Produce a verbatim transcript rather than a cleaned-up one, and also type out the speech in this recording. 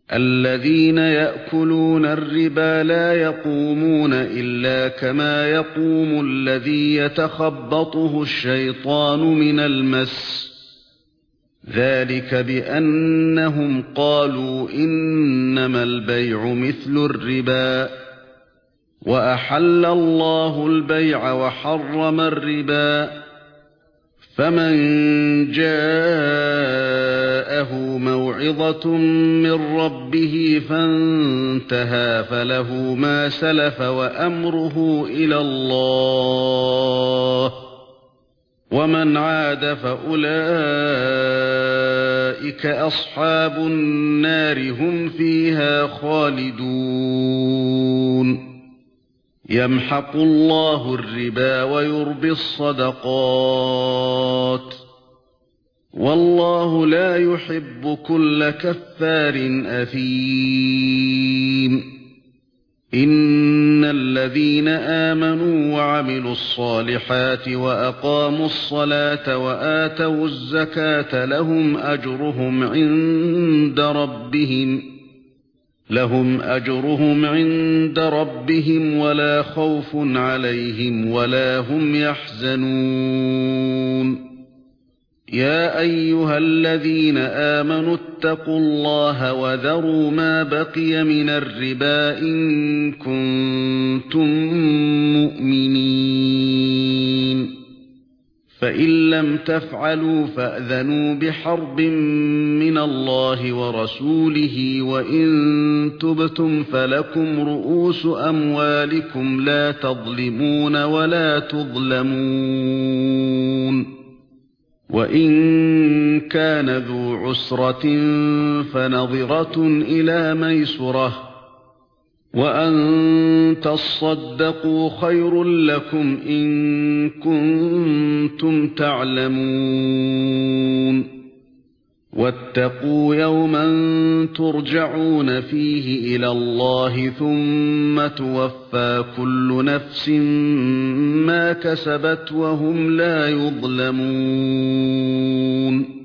الذين يأكلون الربا لا يقومون إلا كما يقوم الذي يتخبطه الشيطان من المس ذلك بأنهم قالوا إنما البيع مثل الربا وأحل الله البيع وحرم الربا فمن جاءه موعظة من ربه فانتهى فله ما سلف وأمره إلى الله ومن عاد فأولئك أصحاب النار هم فيها خالدون يمحق الله الربا ويربي الصدقات والله لا يحب كل كفار أثيم إن الذين آمنوا وعملوا الصالحات وأقاموا الصلاة وآتوا الزكاة لهم أجرهم عند ربهم لهم أجرهم عند ربهم ولا خوف عليهم ولا هم يحزنون يا أيها الذين آمنوا اتقوا الله وذروا ما بقي من الربا إن كنتم مؤمنين فإن لم تفعلوا فأذنوا بحرب من الله ورسوله وإن تبتم فلكم رؤوس أموالكم لا تظلمون ولا تظلمون وإن كان ذو عسرة فنظرة إلى ميسرة وأن تصدقوا خير لكم إن كنتم تعلمون واتقوا يوما ترجعون فيه إلى الله ثم توفى كل نفس ما كسبت وهم لا يظلمون